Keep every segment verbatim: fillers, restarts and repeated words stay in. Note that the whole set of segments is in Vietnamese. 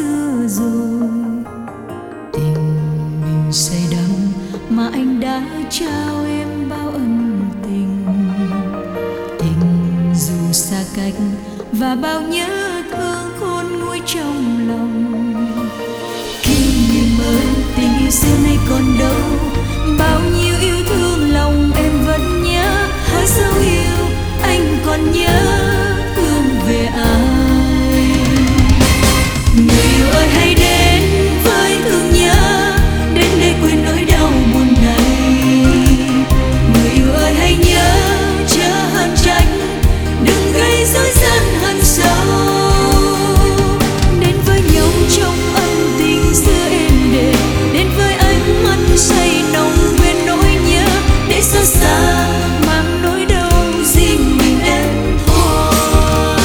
xưa rồi. Tình mình say đắm mà anh đã trao em bao ân tình. Tình dù xa cách và bao nhớ thương khôn nguôi trong lòng. Kỷ niệm ơi, tình yêu xưa nay còn đâu, bao nhiêu yêu thương lòng em vẫn nhớ. Hỡi dấu yêu anh còn nhớ thương về ai. Người yêu ơi hãy đến với thương nhớ, đến để quên nỗi đau buồn này. Người yêu ơi hãy nhớ chớ hờn trách, đừng gây rối gian hận sâu. Đến với nhau trong ân tình xưa êm đềm, đến với ánh mắt say nồng quên nỗi nhớ. Để xa xa mang nỗi đau riêng mình em thôi.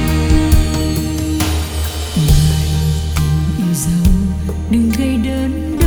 Đừng gây đớn